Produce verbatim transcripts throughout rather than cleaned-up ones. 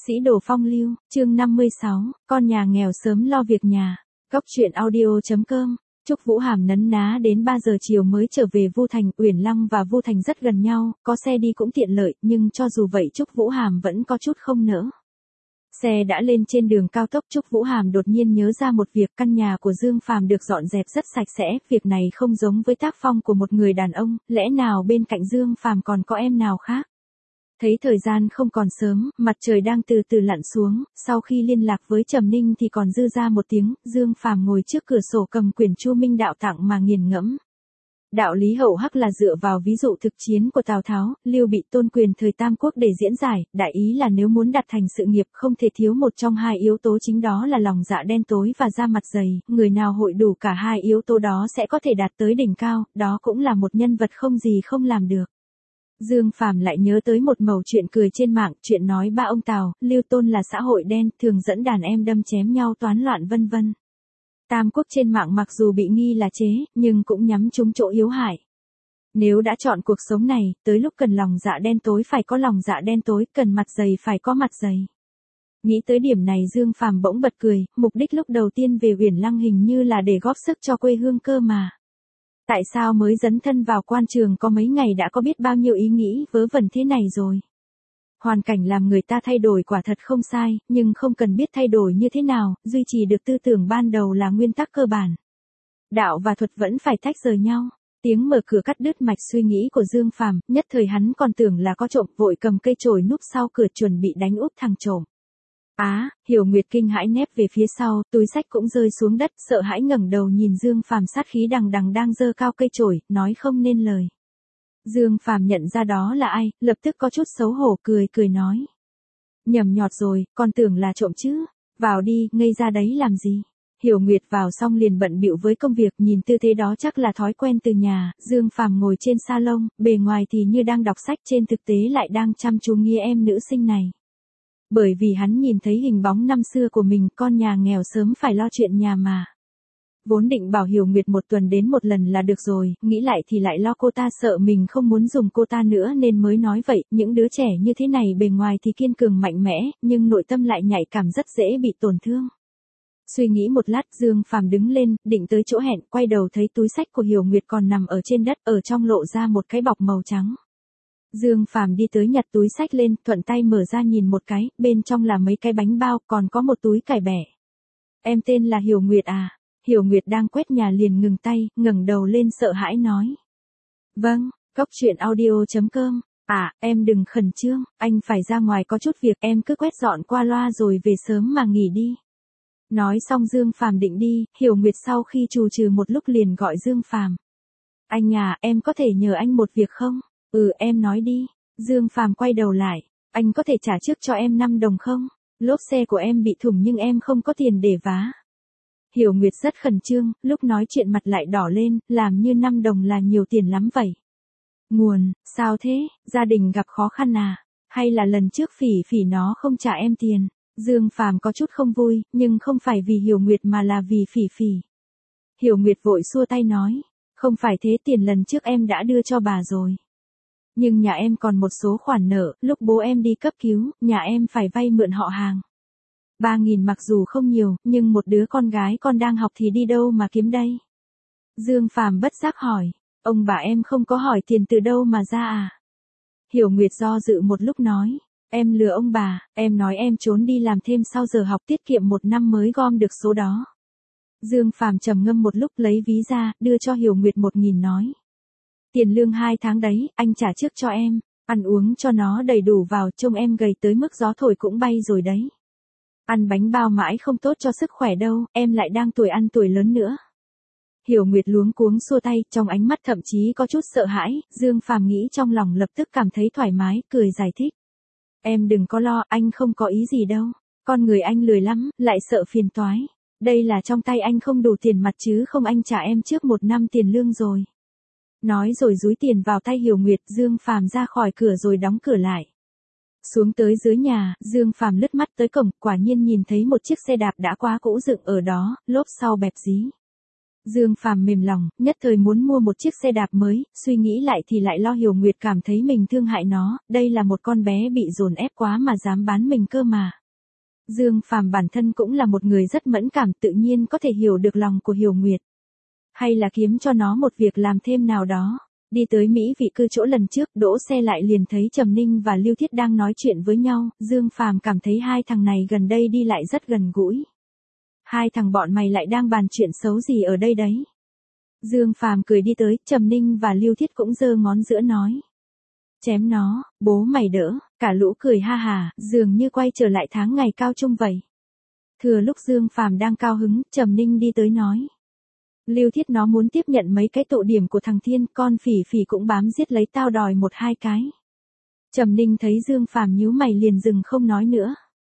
Sĩ đồ phong lưu, chương năm mươi sáu, con nhà nghèo sớm lo việc nhà. Góc truyện audio chấm com. Trúc Vũ Hàm nấn ná đến ba giờ chiều mới trở về Vu Thành. Uyển Lăng và Vu Thành rất gần nhau, có xe đi cũng tiện lợi, nhưng cho dù vậy Trúc Vũ Hàm vẫn có chút không nỡ. Xe đã lên trên đường cao tốc, Trúc Vũ Hàm đột nhiên nhớ ra một việc, căn nhà của Dương Phàm được dọn dẹp rất sạch sẽ, việc này không giống với tác phong của một người đàn ông, lẽ nào bên cạnh Dương Phàm còn có em nào khác? Thấy thời gian không còn sớm, mặt trời đang từ từ lặn xuống, sau khi liên lạc với Trầm Ninh thì còn dư ra một tiếng, Dương Phàm ngồi trước cửa sổ cầm quyển Chu Minh Đạo tặng mà nghiền ngẫm. Đạo lý hậu hắc là dựa vào ví dụ thực chiến của Tào Tháo, Lưu Bị tôn quyền thời Tam Quốc để diễn giải, đại ý là nếu muốn đạt thành sự nghiệp không thể thiếu một trong hai yếu tố chính, đó là lòng dạ đen tối và da mặt dày, người nào hội đủ cả hai yếu tố đó sẽ có thể đạt tới đỉnh cao, đó cũng là một nhân vật không gì không làm được. Dương Phàm lại nhớ tới một mẩu chuyện cười trên mạng, chuyện nói ba ông Tào, Lưu Tôn là xã hội đen, thường dẫn đàn em đâm chém nhau toán loạn vân vân. Tam Quốc trên mạng mặc dù bị nghi là chế, nhưng cũng nhắm trúng chỗ yếu hại. Nếu đã chọn cuộc sống này, tới lúc cần lòng dạ đen tối phải có lòng dạ đen tối, cần mặt dày phải có mặt dày. Nghĩ tới điểm này Dương Phàm bỗng bật cười, mục đích lúc đầu tiên về Uyển Lăng hình như là để góp sức cho quê hương cơ mà. Tại sao mới dấn thân vào quan trường có mấy ngày đã có biết bao nhiêu ý nghĩ vớ vẩn thế này rồi? Hoàn cảnh làm người ta thay đổi quả thật không sai, nhưng không cần biết thay đổi như thế nào, duy trì được tư tưởng ban đầu là nguyên tắc cơ bản. Đạo và thuật vẫn phải tách rời nhau. Tiếng mở cửa cắt đứt mạch suy nghĩ của Dương Phàm, nhất thời hắn còn tưởng là có trộm, vội cầm cây chổi núp sau cửa chuẩn bị đánh úp thằng trộm. Á, à, Hiểu Nguyệt kinh hãi nép về phía sau, túi xách cũng rơi xuống đất, sợ hãi ngẩng đầu nhìn Dương Phàm sát khí đằng đằng đang giơ cao cây chổi, nói không nên lời. Dương Phàm nhận ra đó là ai, lập tức có chút xấu hổ, cười cười nói. Nhầm nhọt rồi, con tưởng là trộm chứ, vào đi, ngây ra đấy làm gì. Hiểu Nguyệt vào xong liền bận bịu với công việc, nhìn tư thế đó chắc là thói quen từ nhà. Dương Phàm ngồi trên salon, bề ngoài thì như đang đọc sách, trên thực tế lại đang chăm chú nghe em nữ sinh này. Bởi vì hắn nhìn thấy hình bóng năm xưa của mình, con nhà nghèo sớm phải lo chuyện nhà mà. Vốn định bảo Hiểu Nguyệt một tuần đến một lần là được rồi, nghĩ lại thì lại lo cô ta sợ mình không muốn dùng cô ta nữa nên mới nói vậy. Những đứa trẻ như thế này bề ngoài thì kiên cường mạnh mẽ, nhưng nội tâm lại nhạy cảm, rất dễ bị tổn thương. Suy nghĩ một lát, Dương Phàm đứng lên, định tới chỗ hẹn, quay đầu thấy túi xách của Hiểu Nguyệt còn nằm ở trên đất, ở trong lộ ra một cái bọc màu trắng. Dương Phàm đi tới nhặt túi xách lên, thuận tay mở ra nhìn một cái, bên trong là mấy cái bánh bao, còn có một túi cải bẻ. Em tên là Hiểu Nguyệt à? Hiểu Nguyệt đang quét nhà liền ngừng tay, ngẩng đầu lên sợ hãi nói. Vâng, góc truyện audio chấm com. À, em đừng khẩn trương, anh phải ra ngoài có chút việc, em cứ quét dọn qua loa rồi về sớm mà nghỉ đi. Nói xong Dương Phàm định đi, Hiểu Nguyệt sau khi trù trừ một lúc liền gọi Dương Phàm. Anh à, em có thể nhờ anh một việc không? Ừ, em nói đi. Dương Phàm quay đầu lại. Anh có thể trả trước cho em năm đồng không? Lốp xe của em bị thủng nhưng em không có tiền để vá. Hiểu Nguyệt rất khẩn trương, lúc nói chuyện mặt lại đỏ lên, làm như năm đồng là nhiều tiền lắm vậy. Nguồn, sao thế, gia đình gặp khó khăn à? Hay là lần trước Phỉ Phỉ nó không trả em tiền? Dương Phàm có chút không vui, nhưng không phải vì Hiểu Nguyệt mà là vì Phỉ Phỉ. Hiểu Nguyệt vội xua tay nói. Không phải thế, tiền lần trước em đã đưa cho bà rồi. Nhưng nhà em còn một số khoản nợ, lúc bố em đi cấp cứu, nhà em phải vay mượn họ hàng. Ba nghìn mặc dù không nhiều, nhưng một đứa con gái con đang học thì đi đâu mà kiếm đây? Dương Phàm bất giác hỏi, ông bà em không có hỏi tiền từ đâu mà ra à? Hiểu Nguyệt do dự một lúc nói, em lừa ông bà, em nói em trốn đi làm thêm sau giờ học tiết kiệm một năm mới gom được số đó. Dương Phàm trầm ngâm một lúc lấy ví ra, đưa cho Hiểu Nguyệt một nghìn nói. Tiền lương hai tháng đấy, anh trả trước cho em, ăn uống cho nó đầy đủ vào, trông em gầy tới mức gió thổi cũng bay rồi đấy. Ăn bánh bao mãi không tốt cho sức khỏe đâu, em lại đang tuổi ăn tuổi lớn nữa. Hiểu Nguyệt luống cuống xua tay, trong ánh mắt thậm chí có chút sợ hãi, Dương Phàm nghĩ trong lòng lập tức cảm thấy thoải mái, cười giải thích. Em đừng có lo, anh không có ý gì đâu, con người anh lười lắm, lại sợ phiền toái. Đây là trong tay anh không đủ tiền mặt chứ không anh trả em trước một năm tiền lương rồi. Nói rồi dúi tiền vào tay Hiểu Nguyệt, Dương Phàm ra khỏi cửa rồi đóng cửa lại. Xuống tới dưới nhà, Dương Phàm lướt mắt tới cổng, quả nhiên nhìn thấy một chiếc xe đạp đã quá cũ dựng ở đó, lốp sau bẹp dí. Dương Phàm mềm lòng, nhất thời muốn mua một chiếc xe đạp mới, suy nghĩ lại thì lại lo Hiểu Nguyệt cảm thấy mình thương hại nó, đây là một con bé bị dồn ép quá mà dám bán mình cơ mà. Dương Phàm bản thân cũng là một người rất mẫn cảm, tự nhiên có thể hiểu được lòng của Hiểu Nguyệt. Hay là kiếm cho nó một việc làm thêm nào đó. Đi tới Mỹ vị cư chỗ lần trước, đỗ xe lại liền thấy Trầm Ninh và Lưu Thiết đang nói chuyện với nhau, Dương Phàm cảm thấy hai thằng này gần đây đi lại rất gần gũi. Hai thằng bọn mày lại đang bàn chuyện xấu gì ở đây đấy? Dương Phàm cười đi tới, Trầm Ninh và Lưu Thiết cũng giơ ngón giữa nói. Chém nó, bố mày đỡ, cả lũ cười ha hà, dường như quay trở lại tháng ngày cao trung vậy. Thừa lúc Dương Phàm đang cao hứng, Trầm Ninh đi tới nói. Lưu Thiết nó muốn tiếp nhận mấy cái tụ điểm của thằng Thiên, con Phỉ Phỉ cũng bám giết lấy tao đòi một hai cái. Trầm Ninh thấy Dương Phàm nhíu mày liền dừng không nói nữa.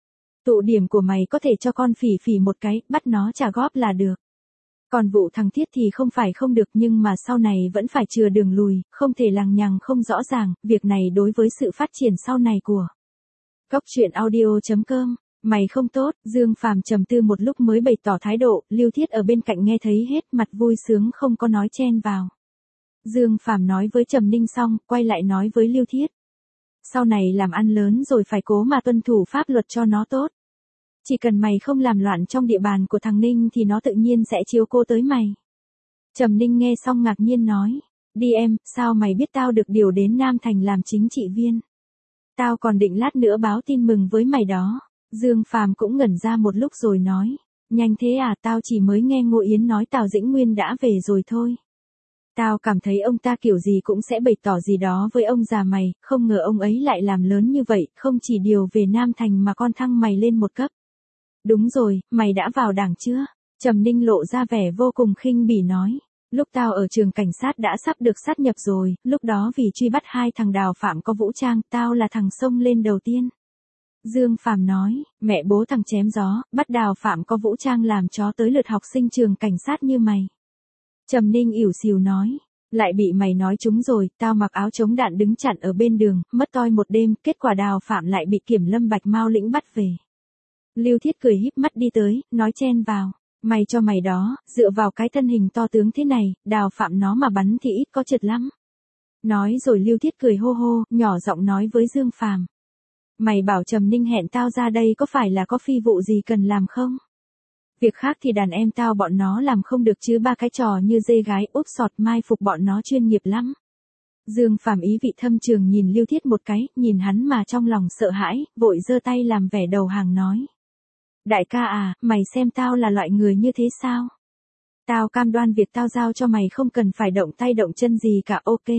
Tụ điểm của mày có thể cho con Phỉ Phỉ một cái, bắt nó trả góp là được. Còn vụ thằng Thiết thì không phải không được nhưng mà sau này vẫn phải chừa đường lùi, không thể lằng nhằng không rõ ràng, việc này đối với sự phát triển sau này của Cốc truyện audio chấm com. Mày không tốt, Dương Phàm trầm tư một lúc mới bày tỏ thái độ, Lưu Thiết ở bên cạnh nghe thấy hết, mặt vui sướng không có nói chen vào. Dương Phàm nói với Trầm Ninh xong, quay lại nói với Lưu Thiết. Sau này làm ăn lớn rồi phải cố mà tuân thủ pháp luật cho nó tốt. Chỉ cần mày không làm loạn trong địa bàn của thằng Ninh thì nó tự nhiên sẽ chiếu cố tới mày. Trầm Ninh nghe xong ngạc nhiên nói, đi em, sao mày biết tao được điều đến Nam Thành làm chính trị viên? Tao còn định lát nữa báo tin mừng với mày đó. Dương Phàm cũng ngẩn ra một lúc rồi nói, nhanh thế à, tao chỉ mới nghe Ngô Yến nói Tào Dĩnh Nguyên đã về rồi thôi. Tao cảm thấy ông ta kiểu gì cũng sẽ bày tỏ gì đó với ông già mày, không ngờ ông ấy lại làm lớn như vậy, không chỉ điều về Nam Thành mà còn thăng mày lên một cấp. Đúng rồi, mày đã vào đảng chưa? Trầm Ninh lộ ra vẻ vô cùng khinh bỉ nói, lúc tao ở trường cảnh sát đã sắp được sát nhập rồi, lúc đó vì truy bắt hai thằng Đào Phạm có vũ trang, tao là thằng xông lên đầu tiên. Dương Phàm nói, mẹ bố thằng chém gió, bắt Đào Phạm có vũ trang làm chó tới lượt học sinh trường cảnh sát như mày. Trầm Ninh ỉu xìu nói, lại bị mày nói trúng rồi, tao mặc áo chống đạn đứng chặn ở bên đường, mất toi một đêm, kết quả Đào Phạm lại bị Kiểm Lâm Bạch Mao lĩnh bắt về. Lưu Thiết cười híp mắt đi tới, nói chen vào, mày cho mày đó, dựa vào cái thân hình to tướng thế này, Đào Phạm nó mà bắn thì ít có trượt lắm. Nói rồi Lưu Thiết cười hô hô, nhỏ giọng nói với Dương Phàm. Mày bảo Trầm Ninh hẹn tao ra đây có phải là có phi vụ gì cần làm không? Việc khác thì đàn em tao bọn nó làm không được chứ ba cái trò như dê gái úp sọt mai phục bọn nó chuyên nghiệp lắm. Dương Phàm ý vị thâm trường nhìn Lưu Thiết một cái, nhìn hắn mà trong lòng sợ hãi, vội giơ tay làm vẻ đầu hàng nói. Đại ca à, mày xem tao là loại người như thế sao? Tao cam đoan việc tao giao cho mày không cần phải động tay động chân gì cả, ok.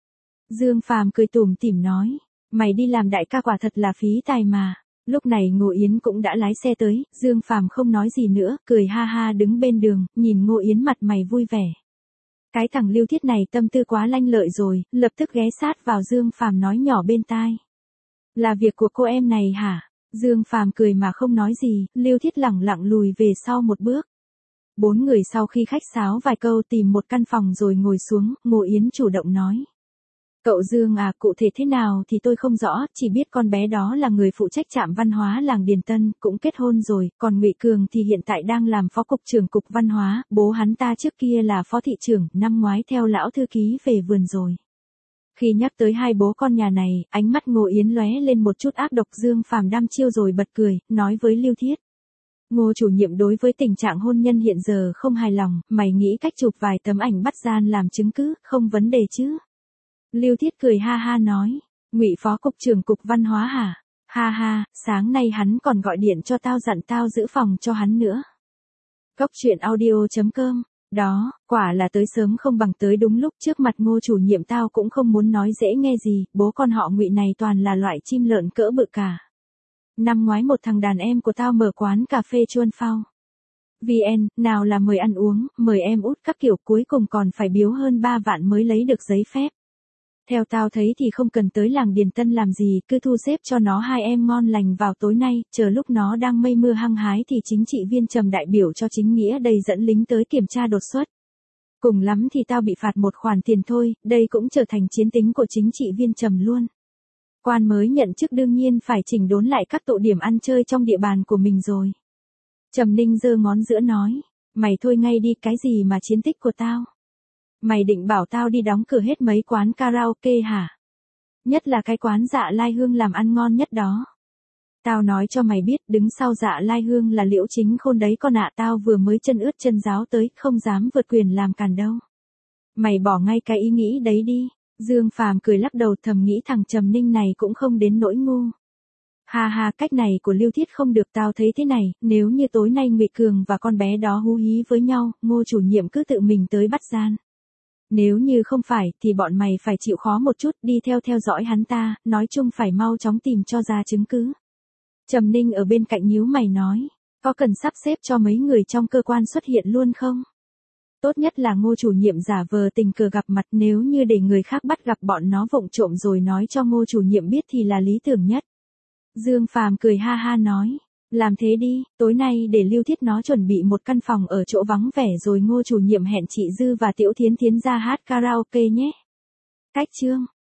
Dương Phàm cười tủm tỉm nói. Mày đi làm đại ca quả thật là phí tài mà. Lúc này Ngô Yến cũng đã lái xe tới, Dương Phàm không nói gì nữa, cười ha ha đứng bên đường, nhìn Ngô Yến mặt mày vui vẻ. Cái thằng Lưu Thiết này tâm tư quá lanh lợi rồi, lập tức ghé sát vào Dương Phàm nói nhỏ bên tai. Là việc của cô em này hả? Dương Phàm cười mà không nói gì, Lưu Thiết lẳng lặng lùi về sau một bước. Bốn người sau khi khách sáo vài câu tìm một căn phòng rồi ngồi xuống, Ngô Yến chủ động nói. Cậu Dương à, cụ thể thế nào thì tôi không rõ, chỉ biết con bé đó là người phụ trách trạm văn hóa làng Điền Tân, cũng kết hôn rồi, còn Ngụy Cường thì hiện tại đang làm phó cục trưởng cục văn hóa, bố hắn ta trước kia là phó thị trưởng, năm ngoái theo lão thư ký về vườn rồi. Khi nhắc tới hai bố con nhà này, ánh mắt Ngô Yến lóe lên một chút ác độc. Dương Phàm đăm chiêu rồi bật cười, nói với Lưu Thiết. Ngô chủ nhiệm đối với tình trạng hôn nhân hiện giờ không hài lòng, mày nghĩ cách chụp vài tấm ảnh bắt gian làm chứng cứ, không vấn đề chứ? Lưu Thiết cười ha ha nói, Ngụy phó cục trưởng cục văn hóa hả? Ha ha, sáng nay hắn còn gọi điện cho tao dặn tao giữ phòng cho hắn nữa. Cốc truyện audio chấm com. Đó, quả là tới sớm không bằng tới đúng lúc, trước mặt Ngô chủ nhiệm tao cũng không muốn nói dễ nghe gì, bố con họ Ngụy này toàn là loại chim lợn cỡ bự cả. Năm ngoái một thằng đàn em của tao mở quán cà phê Chuan Phao vê en, nào là mời ăn uống, mời em út các kiểu, cuối cùng còn phải biếu hơn ba vạn mới lấy được giấy phép. Theo tao thấy thì không cần tới làng Điền Tân làm gì, cứ thu xếp cho nó hai em ngon lành vào tối nay, chờ lúc nó đang mây mưa hăng hái thì chính trị viên Trầm đại biểu cho chính nghĩa đây dẫn lính tới kiểm tra đột xuất. Cùng lắm thì tao bị phạt một khoản tiền thôi, đây cũng trở thành chiến tính của chính trị viên Trầm luôn. Quan mới nhận chức đương nhiên phải chỉnh đốn lại các tụ điểm ăn chơi trong địa bàn của mình rồi. Trầm Ninh giơ ngón giữa nói, Mày thôi ngay đi, cái gì mà chiến tích của tao? Mày định bảo tao đi đóng cửa hết mấy quán karaoke hả? Nhất là cái quán Dạ Lai Hương làm ăn ngon nhất đó. Tao nói cho mày biết, đứng sau Dạ Lai Hương là Liễu Chính Khôn đấy con ạ, tao vừa mới chân ướt chân ráo tới, không dám vượt quyền làm càn đâu. Mày bỏ ngay cái ý nghĩ đấy đi. Dương Phàm cười lắc đầu, thầm nghĩ thằng Trầm Ninh này cũng không đến nỗi ngu. Ha ha, cách này của Lưu Thiết không được, tao thấy thế này, nếu như tối nay Ngụy Cường và con bé đó hú hí với nhau, Ngô chủ nhiệm cứ tự mình tới bắt gian. Nếu như không phải, thì bọn mày phải chịu khó một chút, đi theo theo dõi hắn ta, nói chung phải mau chóng tìm cho ra chứng cứ. Trầm Ninh ở bên cạnh nhíu mày nói, có cần sắp xếp cho mấy người trong cơ quan xuất hiện luôn không? Tốt nhất là Ngô chủ nhiệm giả vờ tình cờ gặp mặt, nếu như để người khác bắt gặp bọn nó vụng trộm rồi nói cho Ngô chủ nhiệm biết thì là lý tưởng nhất. Dương Phàm cười ha ha nói, làm thế đi, tối nay để Lưu Thiết nó chuẩn bị một căn phòng ở chỗ vắng vẻ rồi Ngô chủ nhiệm hẹn chị Dư và Tiểu Thiến Thiến ra hát karaoke nhé. Cách chương